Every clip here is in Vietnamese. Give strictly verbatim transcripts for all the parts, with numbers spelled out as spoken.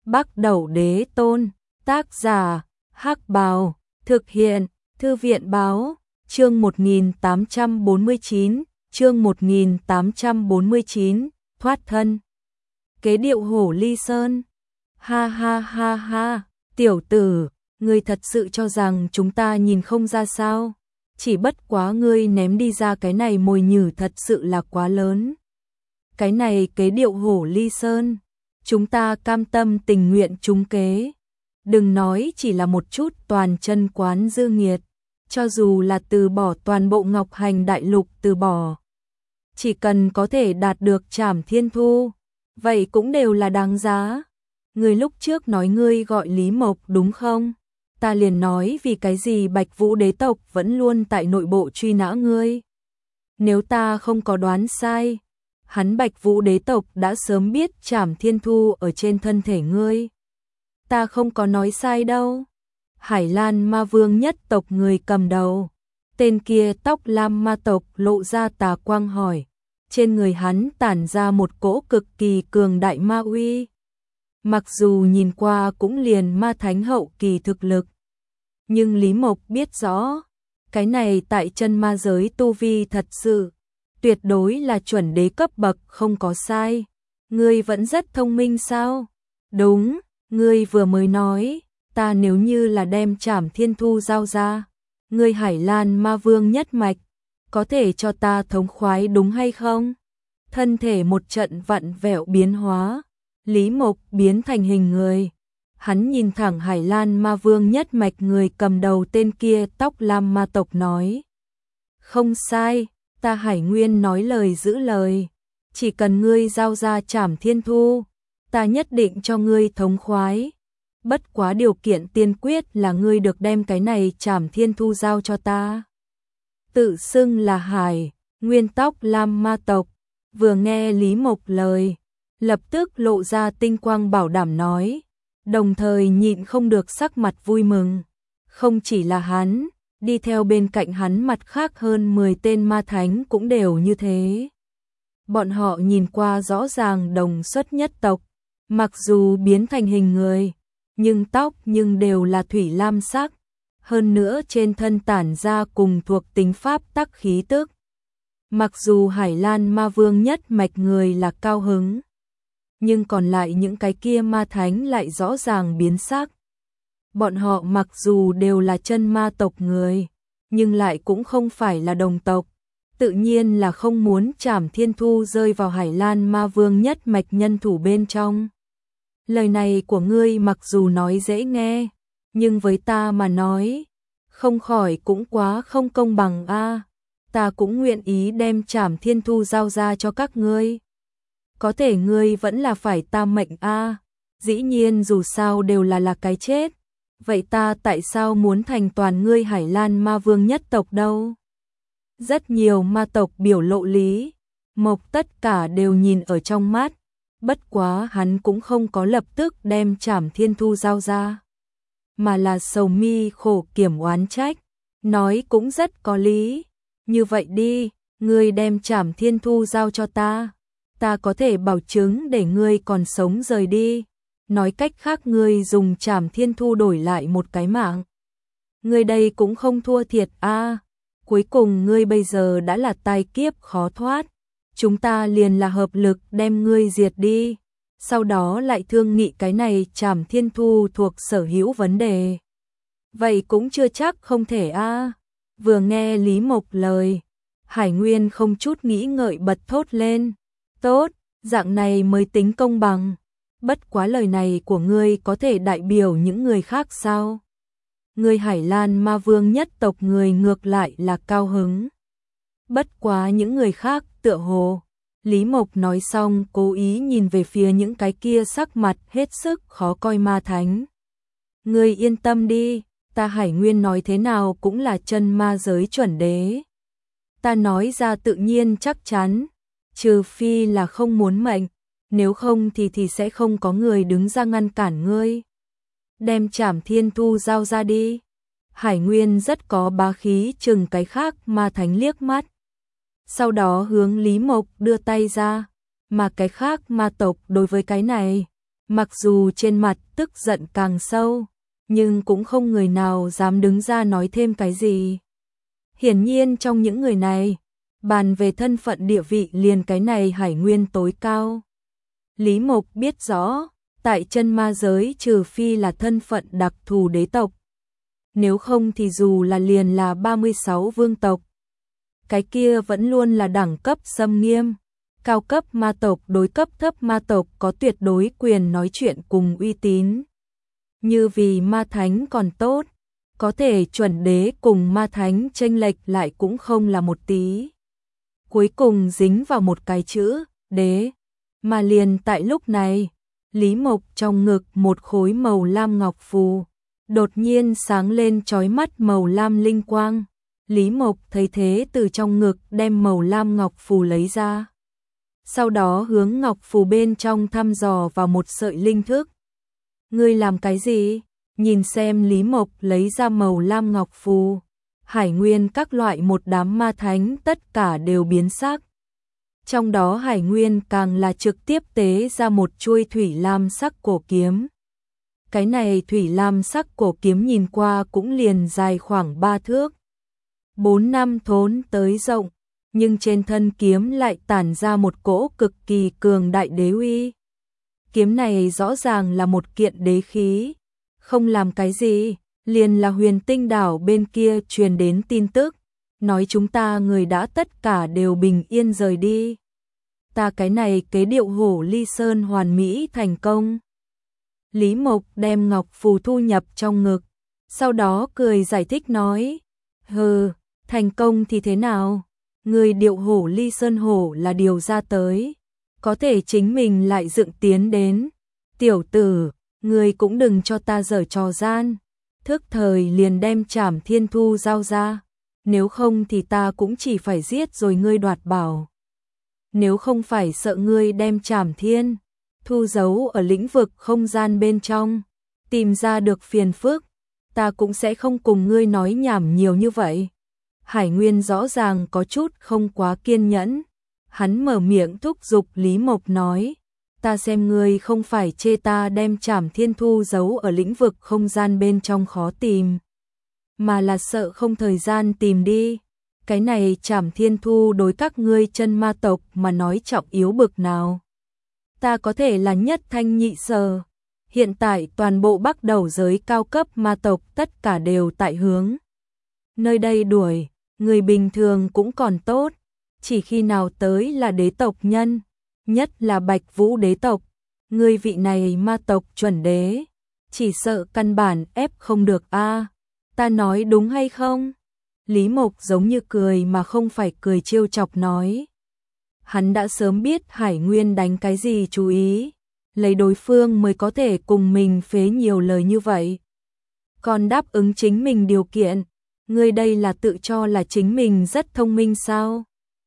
Bắc Đẩu Đế Tôn, tác giả, Hắc Bào, thực hiện, Thư viện báo, chương một nghìn tám trăm bốn mươi chín, chương một nghìn tám trăm bốn mươi chín, thoát thân. Kế điệu hổ ly sơn. Ha ha ha ha, tiểu tử, ngươi thật sự cho rằng chúng ta nhìn không ra sao? Chỉ bất quá ngươi ném đi ra cái này mồi nhử thật sự là quá lớn. Cái này kế điệu hổ ly sơn, chúng ta cam tâm tình nguyện trúng kế. Đừng nói chỉ là một chút toàn chân quán dư nghiệt, cho dù là từ bỏ toàn bộ Ngọc Hành Đại Lục từ bỏ. Chỉ cần có thể đạt được Trảm Thiên Thu, vậy cũng đều là đáng giá. Ngươi lúc trước nói ngươi gọi Lý Mộc đúng không? Ta liền nói vì cái gì Bạch Vũ đế tộc vẫn luôn tại nội bộ truy nã ngươi. Nếu ta không có đoán sai, hắn Bạch Vũ đế tộc đã sớm biết Trảm Thiên Thu ở trên thân thể ngươi. Ta không có nói sai đâu. Hải Lan Ma Vương nhất tộc người cầm đầu, tên kia tóc lam ma tộc lộ ra tà quang hỏi. Trên người hắn tản ra một cỗ cực kỳ cường đại ma uy. Mặc dù nhìn qua cũng liền ma thánh hậu kỳ thực lực, nhưng Lý Mộc biết rõ, cái này tại chân ma giới tu vi thật sự, tuyệt đối là chuẩn đế cấp bậc không có sai. Ngươi vẫn rất thông minh sao? Đúng, ngươi vừa mới nói, ta nếu như là đem Trảm Thiên Thu giao ra, ngươi Hải Lan Ma Vương nhất mạch, có thể cho ta thống khoái đúng hay không? Thân thể một trận vặn vẹo biến hóa, Lý Mộc biến thành hình người. Hắn nhìn thẳng Hải Lan Ma Vương nhất mạch người cầm đầu tên kia tóc lam ma tộc nói. Không sai, ta Hải Nguyên nói lời giữ lời. Chỉ cần ngươi giao ra Trảm Thiên Thu, ta nhất định cho ngươi thống khoái. Bất quá điều kiện tiên quyết là ngươi được đem cái này Trảm Thiên Thu giao cho ta. Tự xưng là Hải Nguyên tóc lam ma tộc, vừa nghe Lý Mộc lời, lập tức lộ ra tinh quang bảo đảm nói, đồng thời nhịn không được sắc mặt vui mừng. Không chỉ là hắn, đi theo bên cạnh hắn mặt khác hơn mười tên ma thánh cũng đều như thế. Bọn họ nhìn qua rõ ràng đồng xuất nhất tộc, mặc dù biến thành hình người, nhưng tóc nhưng đều là thủy lam sắc, hơn nữa trên thân tản ra cùng thuộc tính pháp tắc khí tức. Mặc dù Hải Lan Ma Vương nhất mạch người là cao hứng, nhưng còn lại những cái kia ma thánh lại rõ ràng biến sắc. Bọn họ mặc dù đều là chân ma tộc người, nhưng lại cũng không phải là đồng tộc, tự nhiên là không muốn Trảm Thiên Thu rơi vào Hải Lan Ma Vương nhất mạch nhân thủ bên trong. Lời này của ngươi mặc dù nói dễ nghe, nhưng với ta mà nói, không khỏi cũng quá không công bằng a. Ta cũng nguyện ý đem Trảm Thiên Thu giao ra cho các ngươi. Có thể ngươi vẫn là phải ta mệnh a. Dĩ nhiên dù sao đều là là cái chết. Vậy ta tại sao muốn thành toàn ngươi Hải Lan Ma Vương nhất tộc đâu? Rất nhiều ma tộc biểu lộ Lý Mộc tất cả đều nhìn ở trong mắt. Bất quá hắn cũng không có lập tức đem Trảm Thiên Thu giao ra, mà là sầu mi khổ kiểm oán trách, nói cũng rất có lý. Như vậy đi, ngươi đem Trảm Thiên Thu giao cho ta, ta có thể bảo chứng để ngươi còn sống rời đi. Nói cách khác ngươi dùng Trảm Thiên Thu đổi lại một cái mạng. Ngươi đây cũng không thua thiệt a. Cuối cùng ngươi bây giờ đã là tai kiếp khó thoát. Chúng ta liền là hợp lực đem ngươi diệt đi, sau đó lại thương nghị cái này Trảm Thiên Thu thuộc sở hữu vấn đề. Vậy cũng chưa chắc không thể a. Vừa nghe Lý Mộc lời, Hải Nguyên không chút nghĩ ngợi bật thốt lên. Tốt, dạng này mới tính công bằng. Bất quá lời này của ngươi có thể đại biểu những người khác sao? Ngươi Hải Lan Ma Vương nhất tộc người ngược lại là cao hứng. Bất quá những người khác tựa hồ. Lý Mộc nói xong cố ý nhìn về phía những cái kia sắc mặt hết sức khó coi ma thánh. Ngươi yên tâm đi, ta Hải Nguyên nói thế nào cũng là chân ma giới chuẩn đế. Ta nói ra tự nhiên chắc chắn, trừ phi là không muốn mệnh, nếu không thì thì sẽ không có người đứng ra ngăn cản ngươi. Đem Trảm Thiên Thu giao ra đi. Hải Nguyên rất có bá khí chừng cái khác ma thánh liếc mắt. Sau đó hướng Lý Mộc đưa tay ra, mà cái khác ma tộc đối với cái này Mặc dù trên mặt tức giận càng sâu, nhưng cũng không người nào dám đứng ra nói thêm cái gì. Hiển nhiên trong những người này, bàn về thân phận địa vị liền cái này Hải Nguyên tối cao. Lý Mộc biết rõ, tại chân ma giới trừ phi là thân phận đặc thù đế tộc. Nếu không thì dù là liền là ba mươi sáu vương tộc, cái kia vẫn luôn là đẳng cấp xâm nghiêm. Cao cấp ma tộc đối cấp thấp ma tộc có tuyệt đối quyền nói chuyện cùng uy tín. Như vì ma thánh còn tốt, có thể chuẩn đế cùng ma thánh chênh lệch lại cũng không là một tí. Cuối cùng dính vào một cái chữ, đế. Mà liền tại lúc này, Lý Mộc trong ngực một khối màu lam ngọc phù, đột nhiên sáng lên chói mắt màu lam linh quang. Lý Mộc thấy thế từ trong ngực đem màu lam ngọc phù lấy ra. Sau đó hướng ngọc phù bên trong thăm dò vào một sợi linh thức. Ngươi làm cái gì? Nhìn xem Lý Mộc lấy ra màu lam ngọc phù. Hải Nguyên các loại một đám ma thánh tất cả đều biến sắc. Trong đó Hải Nguyên càng là trực tiếp tế ra một chuôi thủy lam sắc cổ kiếm. Cái này thủy lam sắc cổ kiếm nhìn qua cũng liền dài khoảng ba thước. Bốn năm thốn tới rộng, nhưng trên thân kiếm lại tản ra một cỗ cực kỳ cường đại đế uy. Kiếm này rõ ràng là một kiện đế khí, không làm cái gì, liền là Huyền Tinh đảo bên kia truyền đến tin tức, nói chúng ta người đã tất cả đều bình yên rời đi. Ta cái này kế điệu hổ ly sơn hoàn mỹ thành công. Lý Mộc đem ngọc phù thu nhập trong ngực, sau đó cười giải thích nói, hừ, thành công thì thế nào? Người điệu hổ ly sơn hổ là điều ra tới, có thể chính mình lại dựng tiến đến. Tiểu tử, người cũng đừng cho ta giở trò gian, thức thời liền đem Trảm Thiên Thu giao ra, nếu không thì ta cũng chỉ phải giết rồi ngươi đoạt bảo. Nếu không phải sợ ngươi đem Trảm Thiên Thu giấu ở lĩnh vực không gian bên trong, tìm ra được phiền phức, ta cũng sẽ không cùng ngươi nói nhảm nhiều như vậy. Hải Nguyên rõ ràng có chút không quá kiên nhẫn, hắn mở miệng thúc giục Lý Mộc nói, ta xem ngươi không phải chê ta đem Trảm Thiên Thu giấu ở lĩnh vực không gian bên trong khó tìm, mà là sợ không thời gian tìm đi. Cái này Trảm Thiên Thu đối các ngươi chân ma tộc mà nói trọng yếu bực nào. Ta có thể là nhất thanh nhị sở. Hiện tại toàn bộ Bắc Đầu giới cao cấp ma tộc tất cả đều tại hướng nơi đây đuổi, người bình thường cũng còn tốt, chỉ khi nào tới là đế tộc nhân, nhất là Bạch Vũ đế tộc, người vị này ma tộc chuẩn đế, chỉ sợ căn bản ép không được a. Ta nói đúng hay không? Lý Mộc giống như cười mà không phải cười trêu chọc nói. Hắn đã sớm biết Hải Nguyên đánh cái gì chú ý, lấy đối phương mới có thể cùng mình phế nhiều lời như vậy. Còn đáp ứng chính mình điều kiện, ngươi đây là tự cho là chính mình rất thông minh sao?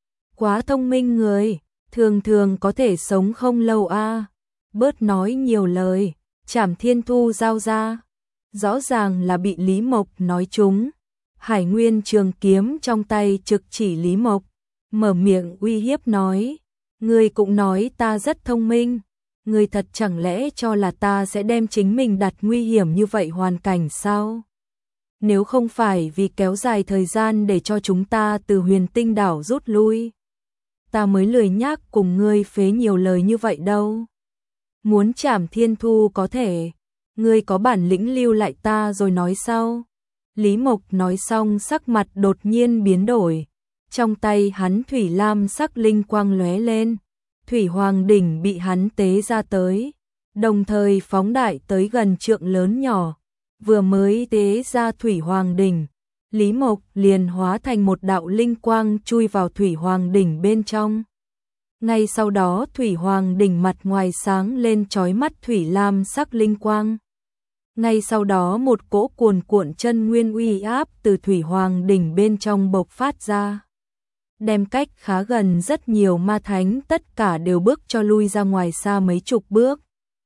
Quá thông minh người, thường thường có thể sống không lâu a. Bớt nói nhiều lời, Trảm Thiên Thu giao ra. Rõ ràng là bị Lý Mộc nói trúng. Hải Nguyên trường kiếm trong tay trực chỉ Lý Mộc, mở miệng uy hiếp nói, ngươi cũng nói ta rất thông minh, ngươi thật chẳng lẽ cho là ta sẽ đem chính mình đặt nguy hiểm như vậy hoàn cảnh sao? Nếu không phải vì kéo dài thời gian để cho chúng ta từ Huyền Tinh đảo rút lui, ta mới lười nhác cùng ngươi phế nhiều lời như vậy đâu. Muốn Trảm Thiên Thu có thể, ngươi có bản lĩnh lưu lại ta rồi nói sau. Lý Mộc nói xong sắc mặt đột nhiên biến đổi, trong tay hắn thủy lam sắc linh quang lóe lên, thủy hoàng đỉnh bị hắn tế ra tới, đồng thời phóng đại tới gần trượng lớn nhỏ, vừa mới tế ra thủy hoàng đỉnh, Lý Mộc liền hóa thành một đạo linh quang chui vào thủy hoàng đỉnh bên trong. Ngay sau đó thủy hoàng đỉnh mặt ngoài sáng lên chói mắt thủy lam sắc linh quang. Ngay sau đó một cỗ cuồn cuộn chân nguyên uy áp từ thủy hoàng đỉnh bên trong bộc phát ra, đem cách khá gần rất nhiều ma thánh tất cả đều bước cho lui ra ngoài xa mấy chục bước.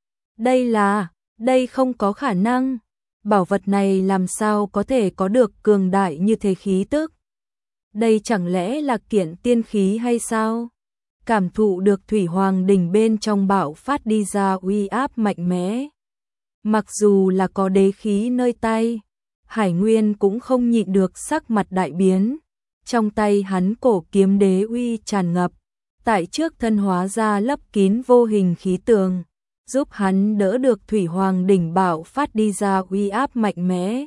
Đây là, đây không có khả năng, bảo vật này làm sao có thể có được cường đại như thế khí tức? Đây chẳng lẽ là kiện tiên khí hay sao? cảm thụ được thủy hoàng đỉnh bên trong bạo phát đi ra uy áp mạnh mẽ. Mặc dù là có đế khí nơi tay, Hải Nguyên cũng không nhịn được sắc mặt đại biến. Trong tay hắn cổ kiếm đế uy tràn ngập, tại trước thân hóa ra lấp kín vô hình khí tường, giúp hắn đỡ được thủy hoàng đỉnh bạo phát đi ra uy áp mạnh mẽ.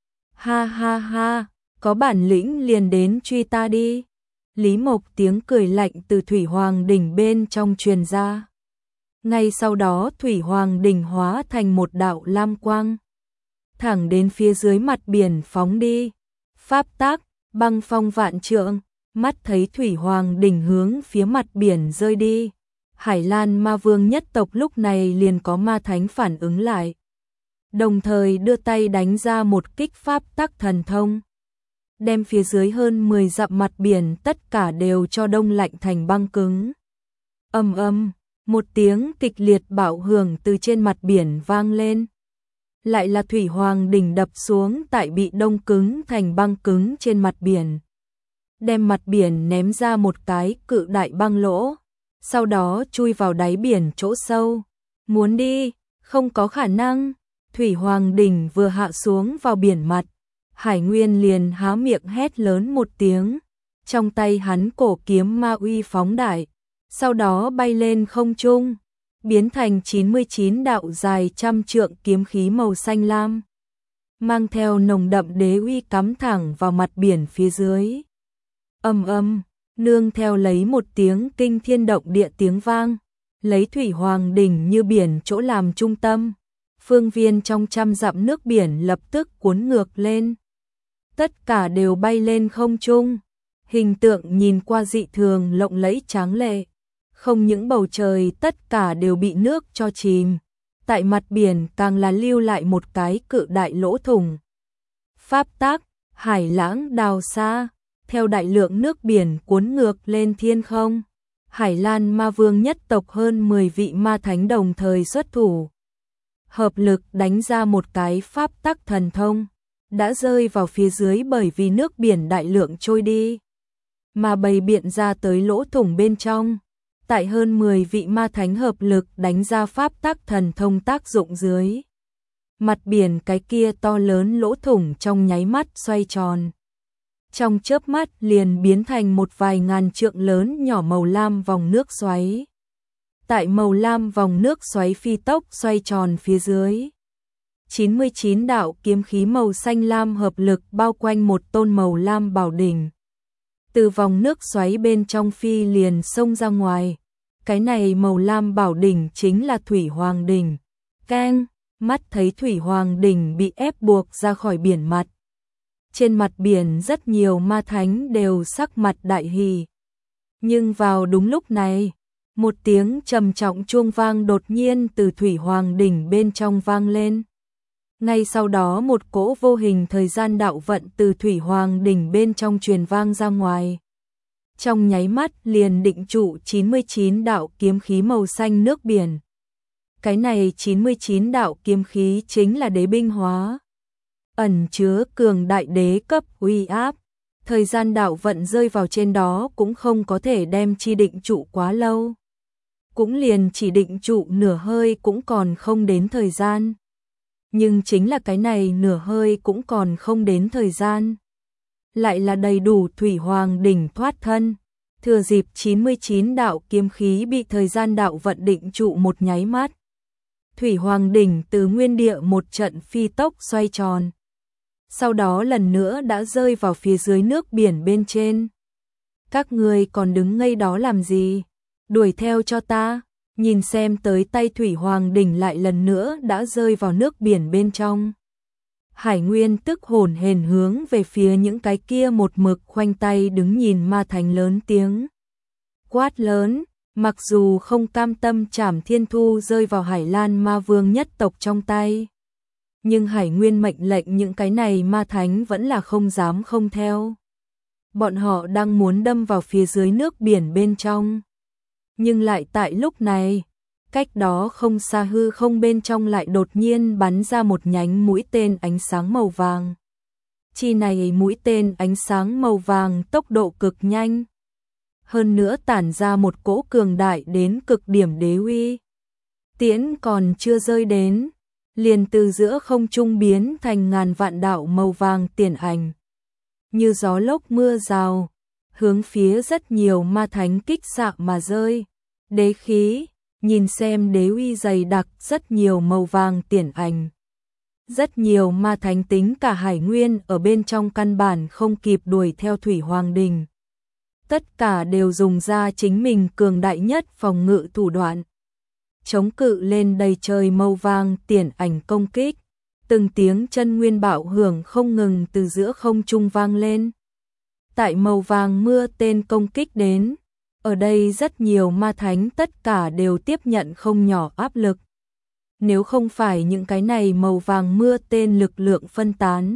Ha ha ha, có bản lĩnh liền đến truy ta đi. Lý Mộc tiếng cười lạnh từ thủy hoàng đỉnh bên trong truyền ra. Ngay sau đó thủy hoàng đỉnh hóa thành một đạo lam quang, thẳng đến phía dưới mặt biển phóng đi. Pháp tác, băng phong vạn trượng, mắt thấy thủy hoàng đỉnh hướng phía mặt biển rơi đi. Hải Lan ma vương nhất tộc lúc này liền có ma thánh phản ứng lại, đồng thời đưa tay đánh ra một kích pháp tắc thần thông, đem phía dưới hơn mười dặm mặt biển tất cả đều cho đông lạnh thành băng cứng. Ầm ầm, một tiếng kịch liệt bạo hưởng từ trên mặt biển vang lên. Lại là thủy hoàng đỉnh đập xuống tại bị đông cứng thành băng cứng trên mặt biển, đem mặt biển ném ra một cái cự đại băng lỗ, sau đó chui vào đáy biển chỗ sâu. Muốn đi, không có khả năng. Thủy hoàng đỉnh vừa hạ xuống vào biển mặt, Hải Nguyên liền há miệng hét lớn một tiếng, trong tay hắn cổ kiếm ma uy phóng đại, sau đó bay lên không trung, biến thành chín mươi chín đạo dài trăm trượng kiếm khí màu xanh lam, mang theo nồng đậm đế uy cắm thẳng vào mặt biển phía dưới. Ầm ầm, nương theo lấy một tiếng kinh thiên động địa tiếng vang, lấy thủy hoàng đỉnh như biển chỗ làm trung tâm, phương viên trong trăm dặm nước biển lập tức cuốn ngược lên. Tất cả đều bay lên không trung, hình tượng nhìn qua dị thường lộng lẫy tráng lệ. Không những bầu trời tất cả đều bị nước cho chìm, tại mặt biển càng là lưu lại một cái cự đại lỗ thủng. Pháp tác, hải lãng đào xa, theo đại lượng nước biển cuốn ngược lên thiên không. Hải Lan ma vương nhất tộc hơn mười vị ma thánh đồng thời xuất thủ, hợp lực đánh ra một cái pháp tắc thần thông, đã rơi vào phía dưới bởi vì nước biển đại lượng trôi đi, mà bày biện ra tới lỗ thủng bên trong. Tại hơn mười vị ma thánh hợp lực đánh ra pháp tắc thần thông tác dụng dưới, mặt biển cái kia to lớn lỗ thủng trong nháy mắt xoay tròn, trong chớp mắt liền biến thành một vài ngàn trượng lớn nhỏ màu lam vòng nước xoáy. Tại màu lam vòng nước xoáy phi tốc xoay tròn phía dưới, chín mươi chín đạo kiếm khí màu xanh lam hợp lực bao quanh một tôn màu lam bảo đỉnh, từ vòng nước xoáy bên trong phi liền xông ra ngoài. Cái này màu lam bảo đỉnh chính là thủy hoàng đỉnh. Keng, mắt thấy thủy hoàng đỉnh bị ép buộc ra khỏi biển mặt. Trên mặt biển rất nhiều ma thánh đều sắc mặt đại hỉ. Nhưng vào đúng lúc này, một tiếng trầm trọng chuông vang đột nhiên từ thủy hoàng đỉnh bên trong vang lên. Ngay sau đó một cỗ vô hình thời gian đạo vận từ thủy hoàng đỉnh bên trong truyền vang ra ngoài. Trong nháy mắt liền định trụ chín mươi chín đạo kiếm khí màu xanh nước biển. Cái này chín mươi chín đạo kiếm khí chính là đế binh hóa, ẩn chứa cường đại đế cấp uy áp. Thời gian đạo vận rơi vào trên đó cũng không có thể đem chi định trụ quá lâu, cũng liền chỉ định trụ nửa hơi cũng còn không đến thời gian. Nhưng chính là cái này nửa hơi cũng còn không đến thời gian, lại là đầy đủ thủy hoàng đỉnh thoát thân. Thừa dịp chín mươi chín đạo kiếm khí bị thời gian đạo vận định trụ một nháy mắt, thủy hoàng đỉnh từ nguyên địa một trận phi tốc xoay tròn, sau đó lần nữa đã rơi vào phía dưới nước biển bên trên. Các ngươi còn đứng ngây đó làm gì? Đuổi theo cho ta. Nhìn xem tới tay thủy hoàng đỉnh lại lần nữa đã rơi vào nước biển bên trong. Hải Nguyên tức hồn hển hướng về phía những cái kia một mực khoanh tay đứng nhìn ma thánh lớn tiếng quát lớn, mặc dù không cam tâm Trảm Thiên Thu rơi vào Hải Lan ma vương nhất tộc trong tay, nhưng Hải Nguyên mệnh lệnh những cái này ma thánh vẫn là không dám không theo. Bọn họ đang muốn đâm vào phía dưới nước biển bên trong, nhưng lại tại lúc này, cách đó không xa hư không bên trong lại đột nhiên bắn ra một nhánh mũi tên ánh sáng màu vàng. Chi này mũi tên ánh sáng màu vàng tốc độ cực nhanh, hơn nữa tản ra một cỗ cường đại đến cực điểm đế uy. Tiễn còn chưa rơi đến, liền từ giữa không trung biến thành ngàn vạn đạo màu vàng tiền ảnh. Như gió lốc mưa rào, hướng phía rất nhiều ma thánh kích xạ mà rơi. Đế khí, nhìn xem đế uy dày đặc rất nhiều màu vàng tiền ảnh. Rất nhiều ma thánh tính cả Hải Nguyên ở bên trong căn bản không kịp đuổi theo Thủy Hoàng Đình. Tất cả đều dùng ra chính mình cường đại nhất phòng ngự thủ đoạn. Chống cự lên đầy trời màu vàng tiền ảnh công kích. Từng tiếng chân nguyên bạo hưởng không ngừng từ giữa không trung vang lên. Tại màu vàng mưa tên công kích đến, ở đây rất nhiều ma thánh tất cả đều tiếp nhận không nhỏ áp lực. Nếu không phải những cái này màu vàng mưa tên lực lượng phân tán,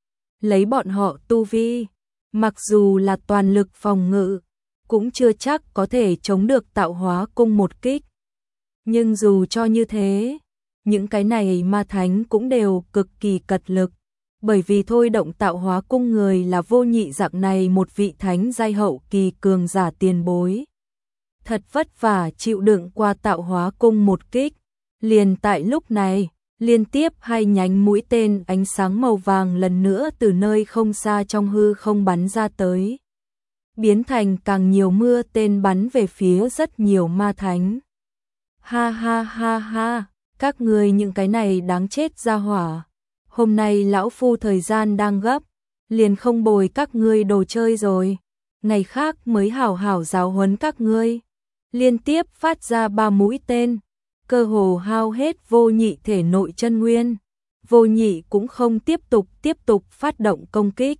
lấy bọn họ tu vi, mặc dù là toàn lực phòng ngự, cũng chưa chắc có thể chống được tạo hóa cung một kích. Nhưng dù cho như thế, những cái này ma thánh cũng đều cực kỳ cật lực, bởi vì thôi động tạo hóa cung người là vô nhị dạng này một vị thánh giai hậu kỳ cường giả tiền bối. Thật vất vả chịu đựng qua tạo hóa cung một kích, liền tại lúc này, liên tiếp hai nhánh mũi tên ánh sáng màu vàng lần nữa từ nơi không xa trong hư không bắn ra tới. Biến thành càng nhiều mưa tên bắn về phía rất nhiều ma thánh. Ha ha ha ha, các người những cái này đáng chết ra hỏa. Hôm nay lão phu thời gian đang gấp, liền không bồi các ngươi đồ chơi rồi. Ngày khác mới hảo hảo giáo huấn các ngươi. Liên tiếp phát ra ba mũi tên, cơ hồ hao hết vô nhị thể nội chân nguyên. Vô nhị cũng không tiếp tục tiếp tục phát động công kích.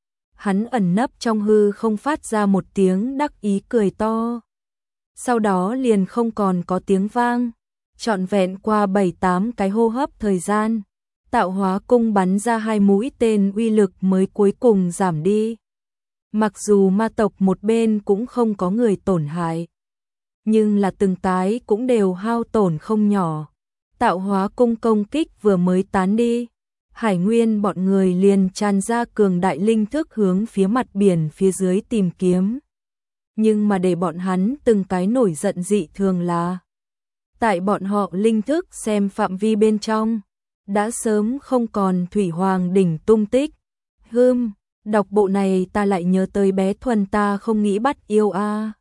Hắn ẩn nấp trong hư không phát ra một tiếng đắc ý cười to. Sau đó liền không còn có tiếng vang, trọn vẹn qua bảy tám cái hô hấp thời gian, tạo hóa cung bắn ra hai mũi tên uy lực mới cuối cùng giảm đi. Mặc dù ma tộc một bên cũng không có người tổn hại, nhưng là từng tái cũng đều hao tổn không nhỏ. Tạo hóa cung công kích vừa mới tán đi, Hải Nguyên bọn người liền tràn ra cường đại linh thức hướng phía mặt biển phía dưới tìm kiếm. Nhưng mà để bọn hắn từng cái nổi giận dị thường là, tại bọn họ linh thức xem phạm vi bên trong, đã sớm không còn Thủy Hoàng đỉnh tung tích. Hừm, đọc bộ này ta lại nhớ tới bé Thuần ta không nghĩ bắt yêu a.